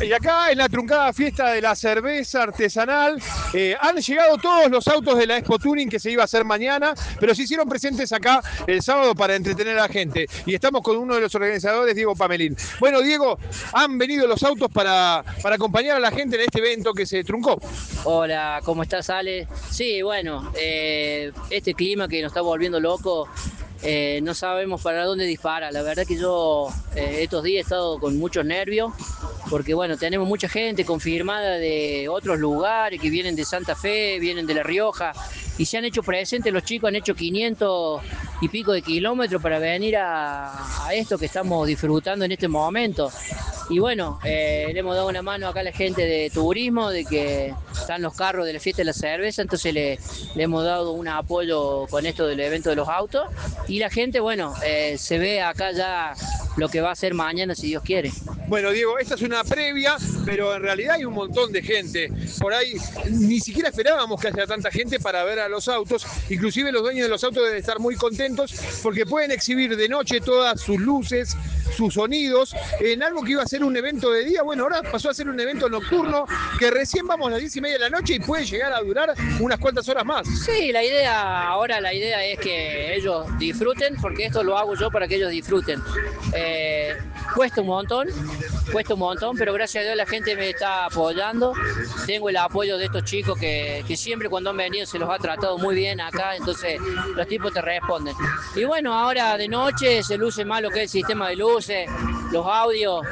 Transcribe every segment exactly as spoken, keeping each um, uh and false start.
Y acá en la truncada fiesta de la cerveza artesanal eh, han llegado todos los autos de la Expo Tuning que se iba a hacer mañana, pero se hicieron presentes acá el sábado para entretener a la gente. Y estamos con uno de los organizadores, Diego Pamelín. Bueno, Diego, han venido los autos para, para acompañar a la gente en este evento que se truncó. Hola, ¿cómo estás, Ale? Sí, bueno, eh, este clima que nos está volviendo loco, eh, no sabemos para dónde dispara. La verdad que yo eh, estos días he estado con muchos nervios, porque bueno, tenemos mucha gente confirmada de otros lugares que vienen de Santa Fe, vienen de La Rioja, y se han hecho presentes, los chicos han hecho quinientos y pico de kilómetros para venir a, a esto que estamos disfrutando en este momento. Y bueno, eh, le hemos dado una mano acá a la gente de turismo, de que están los carros de la fiesta de la cerveza, entonces le, le hemos dado un apoyo con esto del evento de los autos. Y la gente, bueno, eh, se ve acá ya lo que va a ser mañana, si Dios quiere. Bueno, Diego, esta es una previa, pero en realidad hay un montón de gente. Por ahí ni siquiera esperábamos que haya tanta gente para ver a los autos. Inclusive los dueños de los autos deben estar muy contentos porque pueden exhibir de noche todas sus luces, sus sonidos, en algo que iba a ser un evento de día. Bueno, ahora pasó a ser un evento nocturno que recién vamos a las diez y media de la noche y puede llegar a durar unas cuantas horas más. Sí, la idea, ahora la idea es que ellos disfruten, porque esto lo hago yo para que ellos disfruten. Eh, cuesta un montón, cuesta un montón, pero gracias a Dios la gente me está apoyando. Tengo el apoyo de estos chicos que, que siempre cuando han venido se los ha tratado muy bien acá, entonces los tipos te responden. Y bueno, ahora de noche se luce más lo que es el sistema de luces, los audios.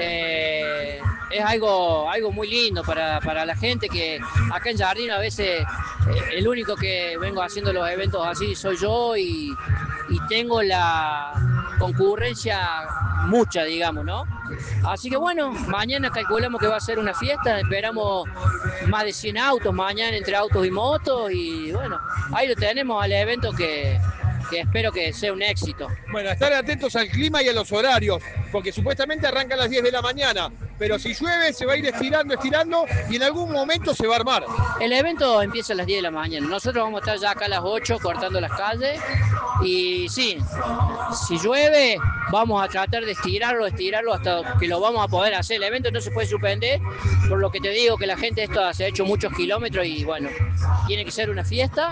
Eh, es algo, algo muy lindo para, para la gente que acá en Jardín a veces eh, el único que vengo haciendo los eventos así soy yo y, y tengo la concurrencia mucha, digamos, ¿no? Así que bueno, mañana calculamos que va a ser una fiesta, esperamos más de cien autos mañana entre autos y motos y bueno, ahí lo tenemos al evento que... que espero que sea un éxito. Bueno, estar atentos al clima y a los horarios, porque supuestamente arranca a las diez de la mañana, pero si llueve se va a ir estirando, estirando y en algún momento se va a armar. El evento empieza a las diez de la mañana, nosotros vamos a estar ya acá a las ocho cortando las calles y sí, si llueve vamos a tratar de estirarlo, estirarlo hasta que lo vamos a poder hacer. El evento no se puede suspender, por lo que te digo que la gente esto se ha hecho muchos kilómetros y bueno, tiene que ser una fiesta.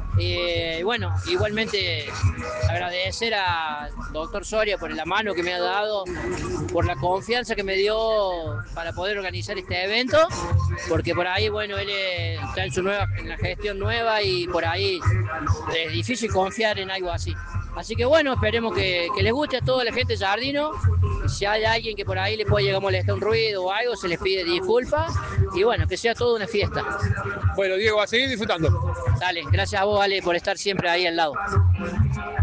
Y eh, bueno, igualmente agradecer al doctor Soria por la mano que me ha dado, por la confianza que me dio para poder organizar este evento, porque por ahí, bueno, él está en su nueva, en la gestión nueva y por ahí es difícil confiar en algo así. Así que bueno, esperemos que, que les guste a toda la gente de Jardino. Si hay alguien que por ahí le puede llegar a molestar un ruido o algo, se les pide disculpas. Y bueno, que sea toda una fiesta. Bueno, Diego, a seguir disfrutando. Dale, gracias a vos, Ale, por estar siempre ahí al lado.